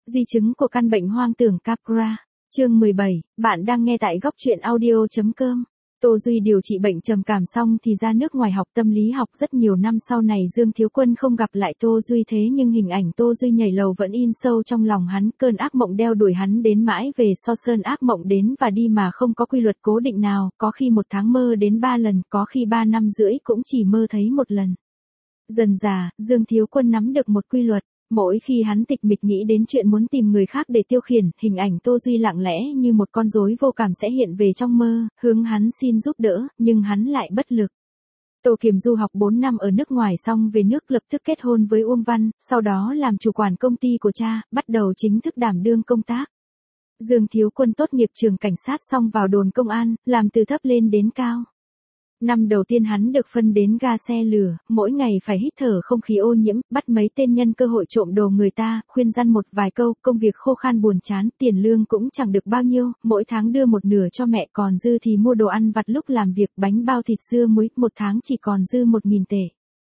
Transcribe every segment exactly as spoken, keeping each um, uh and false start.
Di chứng của căn bệnh hoang tưởng Capgras. Chương mười bảy, bạn đang nghe tại góc truyện audio.com. Tô Duy điều trị bệnh trầm cảm xong thì ra nước ngoài học tâm lý học. Rất nhiều năm sau này Dương Thiếu Quân không gặp lại Tô Duy, thế nhưng hình ảnh Tô Duy nhảy lầu vẫn in sâu trong lòng hắn. Cơn ác mộng đeo đuổi hắn đến mãi về sau. Sơn ác mộng đến và đi mà không có quy luật cố định nào, có khi một tháng mơ đến ba lần, có khi ba năm rưỡi cũng chỉ mơ thấy một lần. Dần dà, Dương Thiếu Quân nắm được một quy luật. Mỗi khi hắn tịch mịch nghĩ đến chuyện muốn tìm người khác để tiêu khiển, hình ảnh Tô Duy lặng lẽ như một con rối vô cảm sẽ hiện về trong mơ, hướng hắn xin giúp đỡ, nhưng hắn lại bất lực. Tô Kiềm du học bốn năm ở nước ngoài xong về nước lập tức kết hôn với Uông Văn, sau đó làm chủ quản công ty của cha, bắt đầu chính thức đảm đương công tác. Dương Thiếu Quân tốt nghiệp trường cảnh sát xong vào đồn công an, làm từ thấp lên đến cao. Năm đầu tiên hắn được phân đến ga xe lửa, mỗi ngày phải hít thở không khí ô nhiễm, bắt mấy tên nhân cơ hội trộm đồ người ta, khuyên răn một vài câu, công việc khô khan buồn chán, tiền lương cũng chẳng được bao nhiêu, mỗi tháng đưa một nửa cho mẹ, còn dư thì mua đồ ăn vặt lúc làm việc, bánh bao thịt dưa muối, một tháng chỉ còn dư một nghìn tệ.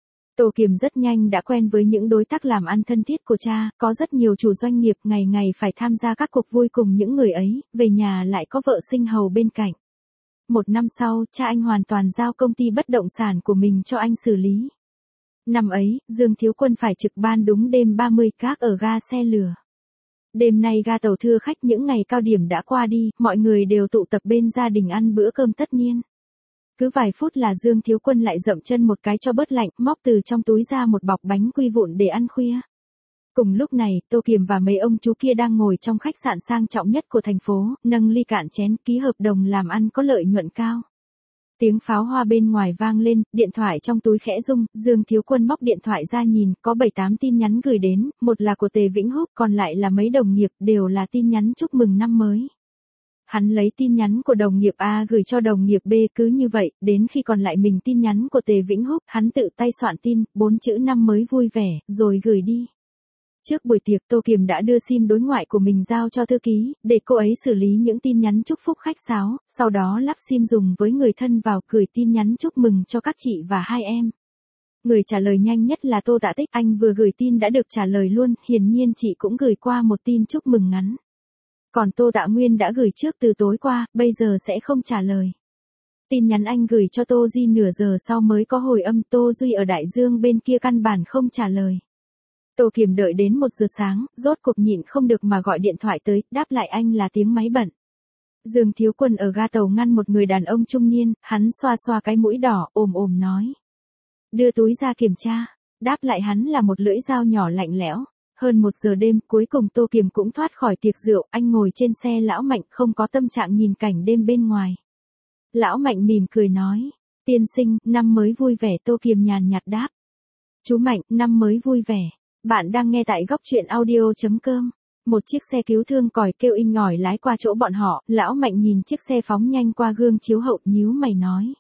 Tô Kiềm rất nhanh đã quen với những đối tác làm ăn thân thiết của cha, có rất nhiều chủ doanh nghiệp, ngày ngày phải tham gia các cuộc vui cùng những người ấy, về nhà lại có vợ sinh hầu bên cạnh. Một năm sau, cha anh hoàn toàn giao công ty bất động sản của mình cho anh xử lý. Năm ấy, Dương Thiếu Quân phải trực ban đúng đêm ba mươi các ở ga xe lửa. Đêm nay ga tàu thưa khách, những ngày cao điểm đã qua đi, mọi người đều tụ tập bên gia đình ăn bữa cơm tất niên. Cứ vài phút là Dương Thiếu Quân lại dậm chân một cái cho bớt lạnh, móc từ trong túi ra một bọc bánh quy vụn để ăn khuya. Cùng lúc này, Tô Kiềm và mấy ông chú kia đang ngồi trong khách sạn sang trọng nhất của thành phố, nâng ly cạn chén, ký hợp đồng làm ăn có lợi nhuận cao. Tiếng pháo hoa bên ngoài vang lên, điện thoại trong túi khẽ rung, Dương Thiếu Quân móc điện thoại ra nhìn, có bảy tám tin nhắn gửi đến, một là của Tề Vĩnh Húc, còn lại là mấy đồng nghiệp, đều là tin nhắn chúc mừng năm mới. Hắn lấy tin nhắn của đồng nghiệp A gửi cho đồng nghiệp B, cứ như vậy, đến khi còn lại mình tin nhắn của Tề Vĩnh Húc, hắn tự tay soạn tin, bốn chữ năm mới vui vẻ, rồi gửi đi. Trước buổi tiệc, Tô Kiềm đã đưa sim đối ngoại của mình giao cho thư ký, để cô ấy xử lý những tin nhắn chúc phúc khách sáo, sau đó lắp sim dùng với người thân vào gửi tin nhắn chúc mừng cho các chị và hai em. Người trả lời nhanh nhất là Tô Tạ Tích, anh vừa gửi tin đã được trả lời luôn, hiển nhiên chị cũng gửi qua một tin chúc mừng ngắn. Còn Tô Tạ Nguyên đã gửi trước từ tối qua, bây giờ sẽ không trả lời. Tin nhắn anh gửi cho Tô Di nửa giờ sau mới có hồi âm, Tô Duy ở Đại Dương bên kia căn bản không trả lời. Tô Kiềm đợi đến một giờ sáng, rốt cuộc nhịn không được mà gọi điện thoại tới, đáp lại anh là tiếng máy bận. Dương Thiếu Quân ở ga tàu ngăn một người đàn ông trung niên, hắn xoa xoa cái mũi đỏ, ồm ồm nói. Đưa túi ra kiểm tra. Đáp lại hắn là một lưỡi dao nhỏ lạnh lẽo. Hơn một giờ đêm, cuối cùng Tô Kiềm cũng thoát khỏi tiệc rượu, anh ngồi trên xe Lão Mạnh không có tâm trạng nhìn cảnh đêm bên ngoài. Lão Mạnh mỉm cười nói. Tiên sinh, năm mới vui vẻ. Tô Kiềm nhàn nhạt đáp. Chú Mạnh, năm mới vui vẻ. Bạn đang nghe tại góc truyện audio.com. Một chiếc xe cứu thương còi kêu inh ỏi lái qua chỗ bọn họ, Lão Mạnh nhìn chiếc xe phóng nhanh qua gương chiếu hậu, nhíu mày nói.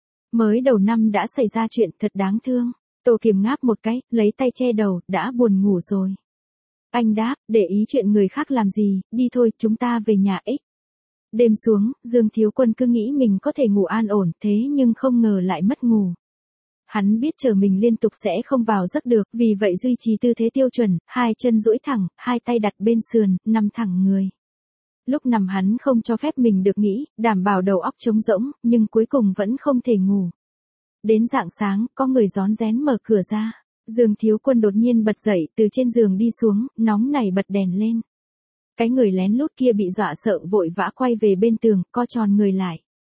Mới đầu năm đã xảy ra chuyện thật đáng thương. Tô Kiềm ngáp một cái, lấy tay che đầu, đã buồn ngủ rồi. Anh đáp, để ý chuyện người khác làm gì, đi thôi, chúng ta về nhà ích. Đêm xuống, Dương Thiếu Quân cứ nghĩ mình có thể ngủ an ổn, thế nhưng không ngờ lại mất ngủ. Hắn biết chờ mình liên tục sẽ không vào giấc được, vì vậy duy trì tư thế tiêu chuẩn, hai chân duỗi thẳng, hai tay đặt bên sườn, nằm thẳng người. Lúc nằm hắn không cho phép mình được nghĩ, đảm bảo đầu óc trống rỗng, nhưng cuối cùng vẫn không thể ngủ. Đến rạng sáng, có người rón rén mở cửa ra. Dương Thiếu Quân đột nhiên bật dậy, từ trên giường đi xuống, nóng nảy bật đèn lên. Cái người lén lút kia bị dọa sợ vội vã quay về bên tường, co tròn người lại.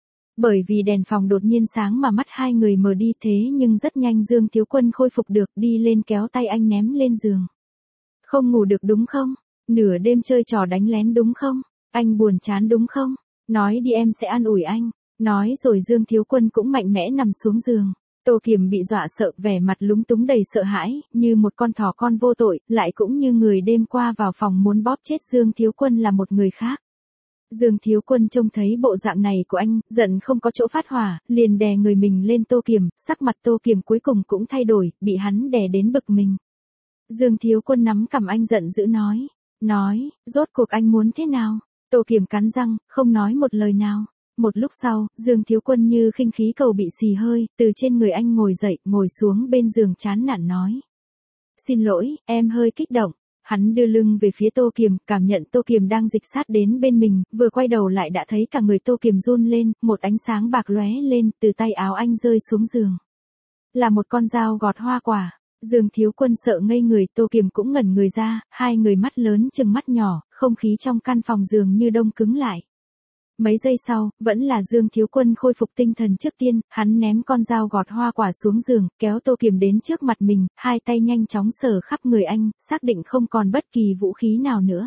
Bởi vì đèn phòng đột nhiên sáng mà mắt hai người mờ đi, thế nhưng rất nhanh Dương Thiếu Quân khôi phục được, đi lên kéo tay anh ném lên giường. Không ngủ được đúng không? Nửa đêm chơi trò đánh lén đúng không? Anh buồn chán đúng không? Nói đi em sẽ an ủi anh. Nói rồi Dương Thiếu Quân cũng mạnh mẽ nằm xuống giường. Tô Kiềm bị dọa sợ, vẻ mặt lúng túng đầy sợ hãi, như một con thỏ con vô tội, lại cũng như người đêm qua vào phòng muốn bóp chết Dương Thiếu Quân là một người khác. Dương Thiếu Quân trông thấy bộ dạng này của anh, giận không có chỗ phát hỏa, liền đè người mình lên Tô Kiềm, sắc mặt Tô Kiềm cuối cùng cũng thay đổi, bị hắn đè đến bực mình. Dương Thiếu Quân nắm cằm anh giận dữ nói, nói, rốt cuộc anh muốn thế nào? Tô Kiềm cắn răng, không nói một lời nào. Một lúc sau, Dương Thiếu Quân như khinh khí cầu bị xì hơi, từ trên người anh ngồi dậy, ngồi xuống bên giường chán nản nói. Xin lỗi, em hơi kích động. Hắn đưa lưng về phía Tô Kiềm, cảm nhận Tô Kiềm đang dịch sát đến bên mình, vừa quay đầu lại đã thấy cả người Tô Kiềm run lên, một ánh sáng bạc lóe lên, từ tay áo anh rơi xuống giường. Là một con dao gọt hoa quả. Dương Thiếu Quân sợ ngây người, Tô Kiềm cũng ngẩn người ra, hai người mắt lớn chừng mắt nhỏ, không khí trong căn phòng dường như đông cứng lại. Mấy giây sau, vẫn là Dương Thiếu Quân khôi phục tinh thần trước tiên, hắn ném con dao gọt hoa quả xuống giường, kéo Tô Kiềm đến trước mặt mình, hai tay nhanh chóng sờ khắp người anh, xác định không còn bất kỳ vũ khí nào nữa.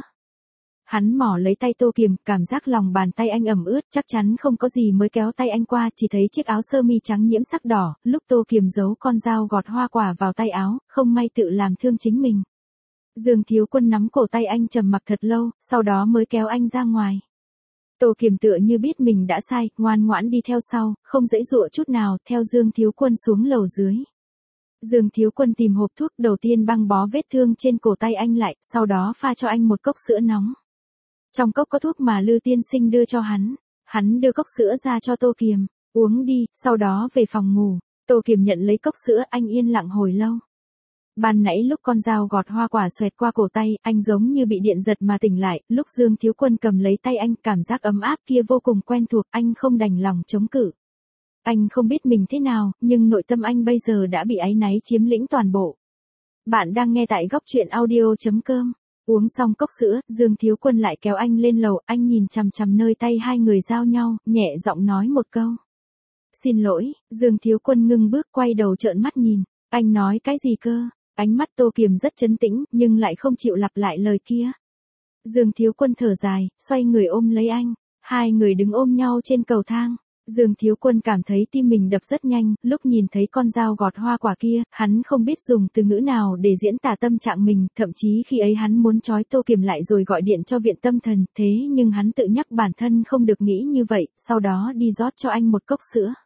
Hắn mỏ lấy tay Tô Kiềm, cảm giác lòng bàn tay anh ẩm ướt, chắc chắn không có gì mới kéo tay anh qua, chỉ thấy chiếc áo sơ mi trắng nhiễm sắc đỏ, lúc Tô Kiềm giấu con dao gọt hoa quả vào tay áo, không may tự làm thương chính mình. Dương Thiếu Quân nắm cổ tay anh trầm mặc thật lâu, sau đó mới kéo anh ra ngoài. Tô Kiềm tựa như biết mình đã sai, ngoan ngoãn đi theo sau, không giãy giụa chút nào, theo Dương Thiếu Quân xuống lầu dưới. Dương Thiếu Quân tìm hộp thuốc, đầu tiên băng bó vết thương trên cổ tay anh lại, sau đó pha cho anh một cốc sữa nóng. Trong cốc có thuốc mà Lư tiên sinh đưa cho hắn. Hắn đưa cốc sữa ra cho Tô Kiềm, uống đi, sau đó về phòng ngủ. Tô Kiềm nhận lấy cốc sữa, anh yên lặng hồi lâu. Ban nãy lúc con dao gọt hoa quả xoẹt qua cổ tay, anh giống như bị điện giật mà tỉnh lại, lúc Dương Thiếu Quân cầm lấy tay anh, cảm giác ấm áp kia vô cùng quen thuộc, anh không đành lòng chống cự. Anh không biết mình thế nào, nhưng nội tâm anh bây giờ đã bị áy náy chiếm lĩnh toàn bộ. Bạn đang nghe tại góc truyện audio chấm com. Uống xong cốc sữa, Dương Thiếu Quân lại kéo anh lên lầu, anh nhìn chằm chằm nơi tay hai người giao nhau, nhẹ giọng nói một câu. Xin lỗi, Dương Thiếu Quân ngưng bước quay đầu trợn mắt nhìn, anh nói cái gì cơ? Ánh mắt Tô Kiềm rất trấn tĩnh, nhưng lại không chịu lặp lại lời kia. Dương Thiếu Quân thở dài, xoay người ôm lấy anh, hai người đứng ôm nhau trên cầu thang. Dương Thiếu Quân cảm thấy tim mình đập rất nhanh, lúc nhìn thấy con dao gọt hoa quả kia, hắn không biết dùng từ ngữ nào để diễn tả tâm trạng mình, thậm chí khi ấy hắn muốn trói Tô Kiềm lại rồi gọi điện cho viện tâm thần, thế nhưng hắn tự nhắc bản thân không được nghĩ như vậy, sau đó đi rót cho anh một cốc sữa.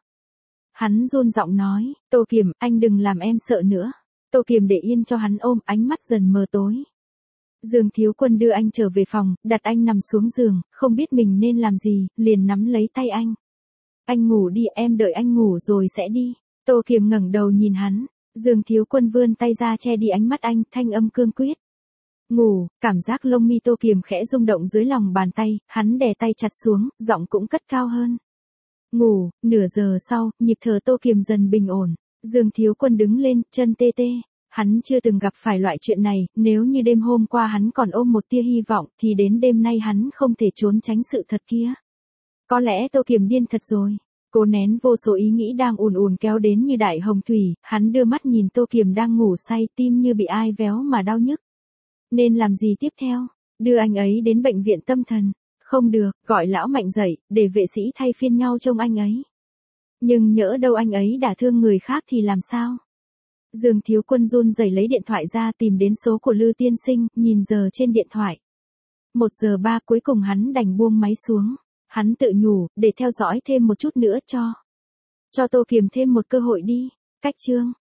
Hắn run giọng nói, Tô Kiềm, anh đừng làm em sợ nữa. Tô Kiềm để yên cho hắn ôm, ánh mắt dần mờ tối. Dương Thiếu Quân đưa anh trở về phòng, đặt anh nằm xuống giường, không biết mình nên làm gì, liền nắm lấy tay anh. Anh ngủ đi, em đợi anh ngủ rồi sẽ đi. Tô Kiềm ngẩng đầu nhìn hắn, Dương Thiếu Quân vươn tay ra che đi ánh mắt anh, thanh âm cương quyết. Ngủ, cảm giác lông mi Tô Kiềm khẽ rung động dưới lòng bàn tay, hắn đè tay chặt xuống, giọng cũng cất cao hơn. Ngủ, nửa giờ sau, nhịp thở Tô Kiềm dần bình ổn. Dương Thiếu Quân đứng lên, chân tê tê. Hắn chưa từng gặp phải loại chuyện này, nếu như đêm hôm qua hắn còn ôm một tia hy vọng, thì đến đêm nay hắn không thể trốn tránh sự thật kia. Có lẽ Tô Kiềm điên thật rồi. Cố nén vô số ý nghĩ đang ùn ùn kéo đến như đại hồng thủy, hắn đưa mắt nhìn Tô Kiềm đang ngủ say, tim như bị ai véo mà đau nhức. Nên làm gì tiếp theo? Đưa anh ấy đến bệnh viện tâm thần. Không được, gọi lão Mạnh dậy, để vệ sĩ thay phiên nhau trông anh ấy. Nhưng nhỡ đâu anh ấy đả thương người khác thì làm sao? Dương Thiếu Quân run rẩy lấy điện thoại ra tìm đến số của Lư tiên sinh, nhìn giờ trên điện thoại. Một giờ ba, cuối cùng hắn đành buông máy xuống. Hắn tự nhủ, để theo dõi thêm một chút nữa cho. Cho Tô Kiềm thêm một cơ hội đi. Cách chương.